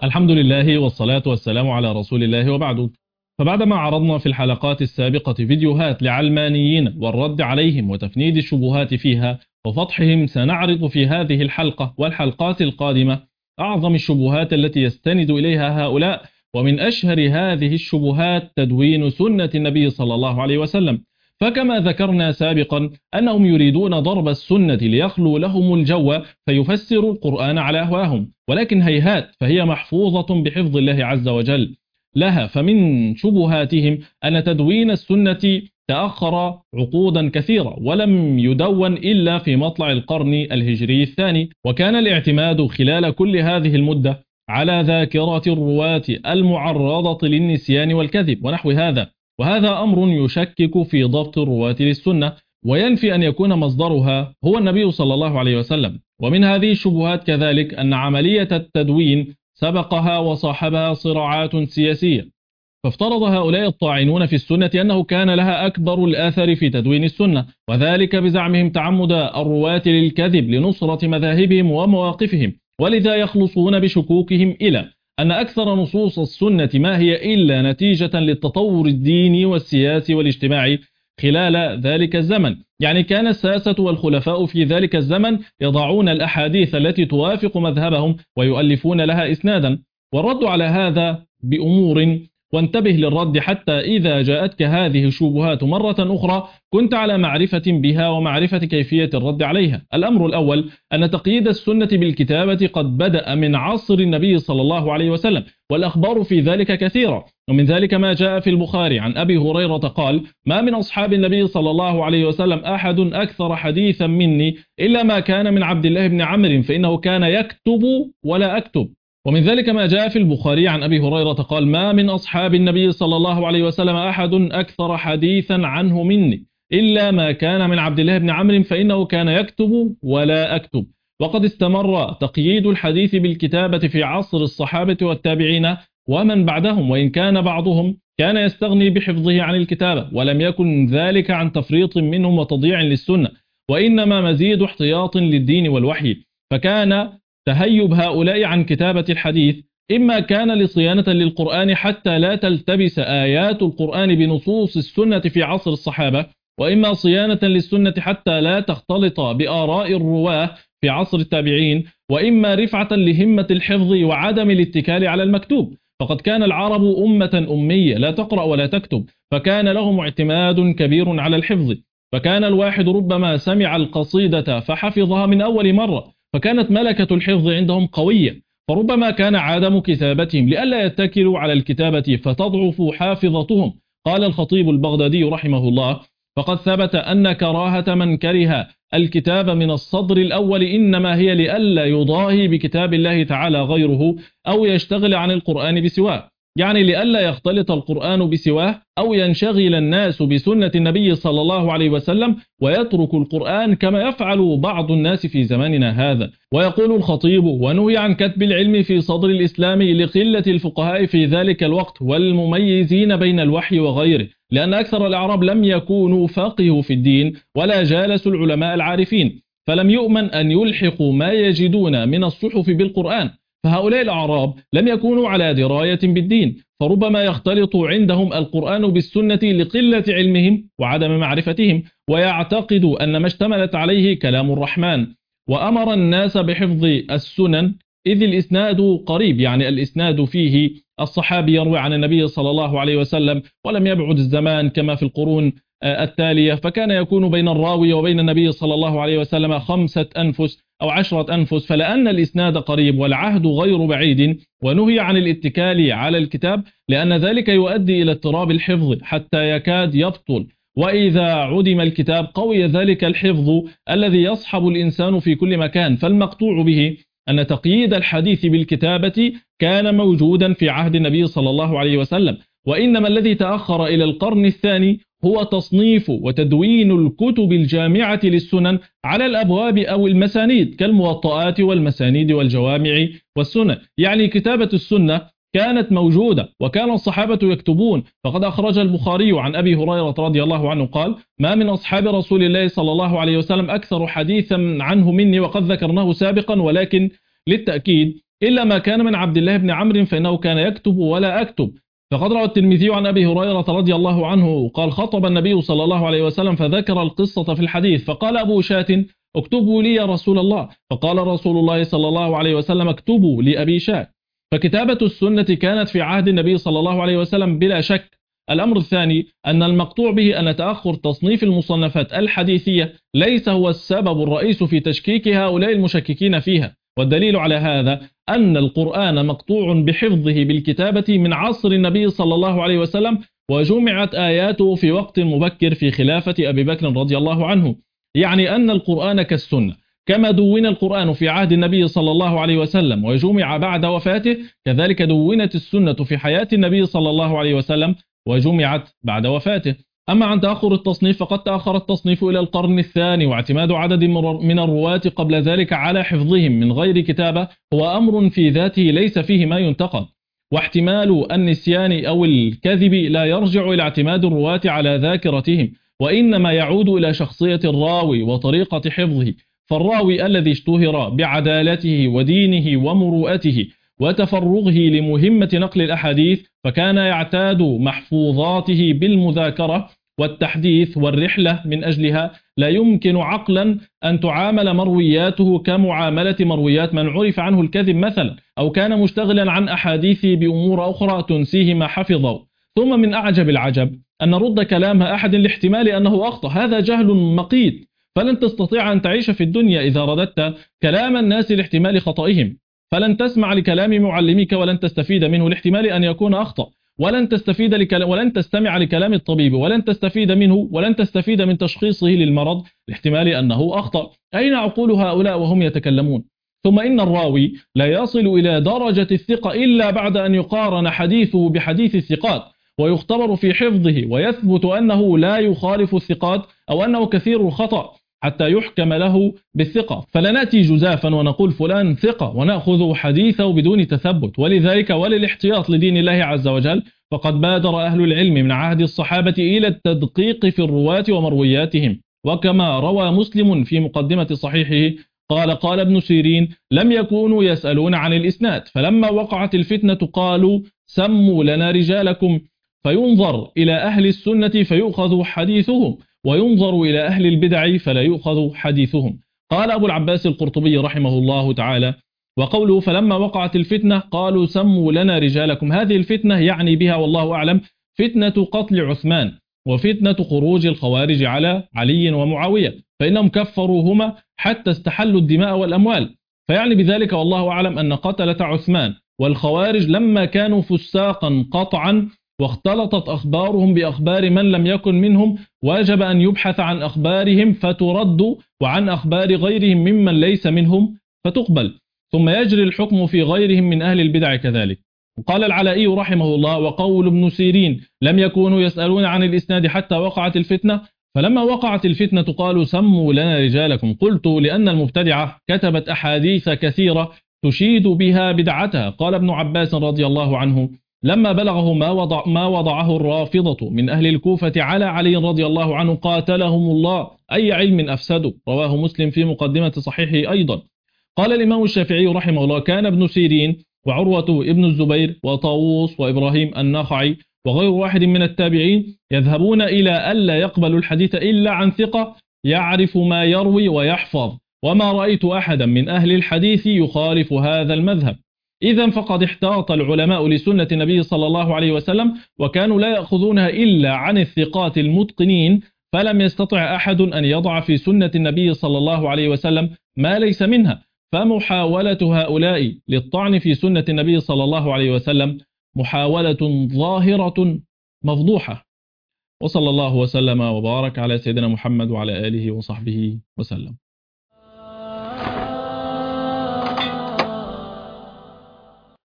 الحمد لله والصلاة والسلام على رسول الله وبعد. فبعدما عرضنا في الحلقات السابقة فيديوهات لعلمانيين والرد عليهم وتفنيد الشبهات فيها وفضحهم، سنعرض في هذه الحلقة والحلقات القادمة أعظم الشبهات التي يستند إليها هؤلاء. ومن أشهر هذه الشبهات تدوين سنة النبي صلى الله عليه وسلم. فكما ذكرنا سابقا أنهم يريدون ضرب السنة ليخلو لهم الجو فيفسروا القرآن على أهواهم، ولكن هيهات، فهي محفوظة بحفظ الله عز وجل لها. فمن شبهاتهم أن تدوين السنة تأخر عقودا كثيرة ولم يدون إلا في مطلع القرن الهجري الثاني، وكان الاعتماد خلال كل هذه المدة على ذاكرة الرواة المعرضة للنسيان والكذب ونحو هذا، وهذا أمر يشكك في ضبط الرواة للسنة وينفي أن يكون مصدرها هو النبي صلى الله عليه وسلم. ومن هذه الشبهات كذلك أن عملية التدوين سبقها وصاحبها صراعات سياسية، فافترض هؤلاء الطاعنون في السنة أنه كان لها أكبر الآثر في تدوين السنة، وذلك بزعمهم تعمد الرواة للكذب لنصرة مذاهبهم ومواقفهم، ولذا يخلصون بشكوكهم إلى أن أكثر نصوص السنة ما هي إلا نتيجة للتطور الديني والسياسي والاجتماعي خلال ذلك الزمن. يعني كان الساسة والخلفاء في ذلك الزمن يضعون الأحاديث التي توافق مذهبهم ويؤلفون لها إسنادا، والرد على هذا بأمور، وانتبه للرد حتى إذا جاءتك هذه الشبهات مرة أخرى كنت على معرفة بها ومعرفة كيفية الرد عليها. الأمر الأول أن تقييد السنة بالكتابة قد بدأ من عصر النبي صلى الله عليه وسلم، والأخبار في ذلك كثيرة، ومن ذلك ما جاء في البخاري عن أبي هريرة قال: ما من أصحاب النبي صلى الله عليه وسلم أحد أكثر حديثا مني إلا ما كان من عبد الله بن عمرو فإنه كان يكتب ولا أكتب. ومن ذلك ما جاء في البخاري عن أبي هريرة قال: ما من أصحاب النبي صلى الله عليه وسلم أحد أكثر حديثا عنه مني إلا ما كان من عبد الله بن عمرو فإنه كان يكتب ولا أكتب. وقد استمر تقييد الحديث بالكتابة في عصر الصحابة والتابعين ومن بعدهم، وإن كان بعضهم كان يستغني بحفظه عن الكتابة، ولم يكن ذلك عن تفريط منهم وتضييع للسنة، وإنما مزيد احتياط للدين والوحي. فكان تهيب هؤلاء عن كتابة الحديث إما كان لصيانة للقرآن حتى لا تلتبس آيات القرآن بنصوص السنة في عصر الصحابة، وإما صيانة للسنة حتى لا تختلط بآراء الرواه في عصر التابعين، وإما رفعة لهمة الحفظ وعدم الاتكال على المكتوب. فقد كان العرب أمة أمية لا تقرأ ولا تكتب، فكان لهم اعتماد كبير على الحفظ، فكان الواحد ربما سمع القصيدة فحفظها من أول مرة، فكانت ملكة الحفظ عندهم قوية، فربما كان عدم كتابتهم لئلا يتكلوا على الكتابة فتضعف حافظتهم. قال الخطيب البغدادي رحمه الله: فقد ثبت أن كراهة من كره الكتاب من الصدر الأول إنما هي لئلا يضاهي بكتاب الله تعالى غيره أو يشتغل عن القرآن بسواه، يعني لئلا يختلط القرآن بسواه أو ينشغل الناس بسنة النبي صلى الله عليه وسلم ويترك القرآن كما يفعل بعض الناس في زماننا هذا. ويقول الخطيب: ونهي عن كتب العلم في صدر الإسلام لقلة الفقهاء في ذلك الوقت والمميزين بين الوحي وغيره، لأن أكثر الأعراب لم يكونوا فقهوا في الدين ولا جالسوا العلماء العارفين، فلم يؤمن أن يلحقوا ما يجدون من الصحف بالقرآن. فهؤلاء الأعراب لم يكونوا على دراية بالدين، فربما يختلط عندهم القرآن بالسنة لقلة علمهم وعدم معرفتهم، ويعتقد أن ما اشتملت عليه كلام الرحمن. وأمر الناس بحفظ السنن إذ الإسناد قريب، يعني الإسناد فيه الصحابي يروي عن النبي صلى الله عليه وسلم، ولم يبعد الزمان كما في القرون التالية، فكان يكون بين الراوي وبين النبي صلى الله عليه وسلم 5 أنفس أو 10 أنفس، فلأن الإسناد قريب والعهد غير بعيد، ونهي عن الاتكال على الكتاب لأن ذلك يؤدي إلى اضطراب الحفظ حتى يكاد يبطل، وإذا عدم الكتاب قوي ذلك الحفظ الذي يصحب الإنسان في كل مكان. فالمقطوع به أن تقييد الحديث بالكتابة كان موجودا في عهد النبي صلى الله عليه وسلم، وإنما الذي تأخر إلى القرن الثاني هو تصنيف وتدوين الكتب الجامعة للسنن على الأبواب أو المسانيد كالموطئات والمسانيد والجوامع والسنن. يعني كتابة السنة كانت موجودة وكان الصحابة يكتبون، فقد أخرج البخاري عن أبي هريرة رضي الله عنه قال: ما من أصحاب رسول الله صلى الله عليه وسلم أكثر حديثا عنه مني، وقد ذكرناه سابقا ولكن للتأكيد إلا ما كان من عبد الله بن عمرو فإنه كان يكتب ولا أكتب. فقد روى الترمذي عن أبي هريرة رضي الله عنه قال خطب النبي صلى الله عليه وسلم فذكر القصة في الحديث، فقال أبو شاة اكتبوا لي يا رسول الله، فقال رسول الله صلى الله عليه وسلم اكتبوا لأبي شاة. فكتابة السنة كانت في عهد النبي صلى الله عليه وسلم بلا شك. الأمر الثاني أن المقطوع به أن تأخر تصنيف المصنفات الحديثية ليس هو السبب الرئيس في تشكيك هؤلاء المشككين فيها، والدليل على هذا أن القرآن مقطوع بحفظه بالكتابة من عصر النبي صلى الله عليه وسلم، وجمعت آياته في وقت مبكر في خلافة أبي بكر رضي الله عنه. يعني أن القرآن كالسنة، كما دون القرآن في عهد النبي صلى الله عليه وسلم وجمع بعد وفاته، كذلك دونت السنة في حياة النبي صلى الله عليه وسلم وجمعت بعد وفاته. أما عن تأخر التصنيف فقد تأخر التصنيف إلى القرن الثاني، واعتماد عدد من الرواة قبل ذلك على حفظهم من غير كتابة هو أمر في ذاته ليس فيه ما ينتقد. واحتمال النسيان أو الكذب لا يرجع إلى اعتماد الرواة على ذاكرتهم، وإنما يعود إلى شخصية الراوي وطريقة حفظه. فالراوي الذي اشتهر بعدالته ودينه ومروءته وتفرغه لمهمة نقل الأحاديث فكان يعتاد محفوظاته بالمذاكرة والتحديث والرحلة من أجلها، لا يمكن عقلا أن تعامل مروياته كمعاملة مرويات من عرف عنه الكذب مثلا، أو كان مشتغلا عن أحاديثه بأمور أخرى تنسيه ما حفظه. ثم من أعجب العجب أن نرد كلام أحد لاحتمال أنه أخطأ، هذا جهل مقيت. فلن تستطيع أن تعيش في الدنيا إذا رددت كلام الناس لاحتمال خطئهم، فلن تسمع لكلام معلمك ولن تستفيد منه لاحتمال أن يكون أخطأ، ولن تستمع لكلام الطبيب ولن تستفيد منه، ولن تستفيد من تشخيصه للمرض لاحتمال أنه أخطأ. أين عقول هؤلاء وهم يتكلمون؟ ثم إن الراوي لا يصل إلى درجة الثقة إلا بعد أن يقارن حديثه بحديث الثقات ويختبر في حفظه ويثبت أنه لا يخالف الثقات أو أنه كثير الخطأ حتى يحكم له بالثقة. فلا نأتي جزافا ونقول فلان ثقة ونأخذ حديثه بدون تثبت. ولذلك وللاحتياط لدين الله عز وجل فقد بادر أهل العلم من عهد الصحابة إلى التدقيق في الرواة ومروياتهم. وكما روى مسلم في مقدمة صحيحه قال ابن سيرين لم يكونوا يسألون عن الإسناد، فلما وقعت الفتنة قالوا سموا لنا رجالكم، فينظر إلى أهل السنة فيؤخذ حديثهم، وينظر إلى أهل البدع فلا يؤخذ حديثهم. قال أبو العباس القرطبي رحمه الله تعالى: وقوله فلما وقعت الفتنة قالوا سموا لنا رجالكم، هذه الفتنة يعني بها والله أعلم فتنة قتل عثمان وفتنة خروج الخوارج على علي ومعاوية، فإنهم كفروهما حتى استحلوا الدماء والأموال. فيعني بذلك والله أعلم أن قتلة عثمان والخوارج لما كانوا فساقا قطعا واختلطت أخبارهم بأخبار من لم يكن منهم واجب أن يبحث عن أخبارهم فترد، وعن أخبار غيرهم ممن ليس منهم فتقبل، ثم يجري الحكم في غيرهم من أهل البدع كذلك. وقال العلائي رحمه الله: وقول ابن سيرين لم يكونوا يسألون عن الإسناد حتى وقعت الفتنة، فلما وقعت الفتنة قالوا سموا لنا رجالكم. قلت لأن المبتدعة كتبت أحاديث كثيرة تشيد بها بدعتها. قال ابن عباس رضي الله عنه: لما بلغه ما وضعه الرافضة من أهل الكوفة على علي رضي الله عنه قاتلهم الله أي علم أفسدوا. رواه مسلم في مقدمة صحيحه أيضا. قال الإمام الشافعي رحمه الله: كان ابن سيرين وعروة ابن الزبير وطاووس وإبراهيم النخعي وغير واحد من التابعين يذهبون إلى ألا يقبل الحديث إلا عن ثقة يعرف ما يروي ويحفظ، وما رأيت أحدا من أهل الحديث يخالف هذا المذهب. إذن فقد احتاط العلماء لسنة النبي صلى الله عليه وسلم وكانوا لا يأخذونها إلا عن الثقات المتقنين، فلم يستطع أحد أن يضع في سنة النبي صلى الله عليه وسلم ما ليس منها. فمحاولة هؤلاء للطعن في سنة النبي صلى الله عليه وسلم محاولة ظاهرة مفضوحة. وصلى الله وسلم وبارك على سيدنا محمد وعلى آله وصحبه وسلم.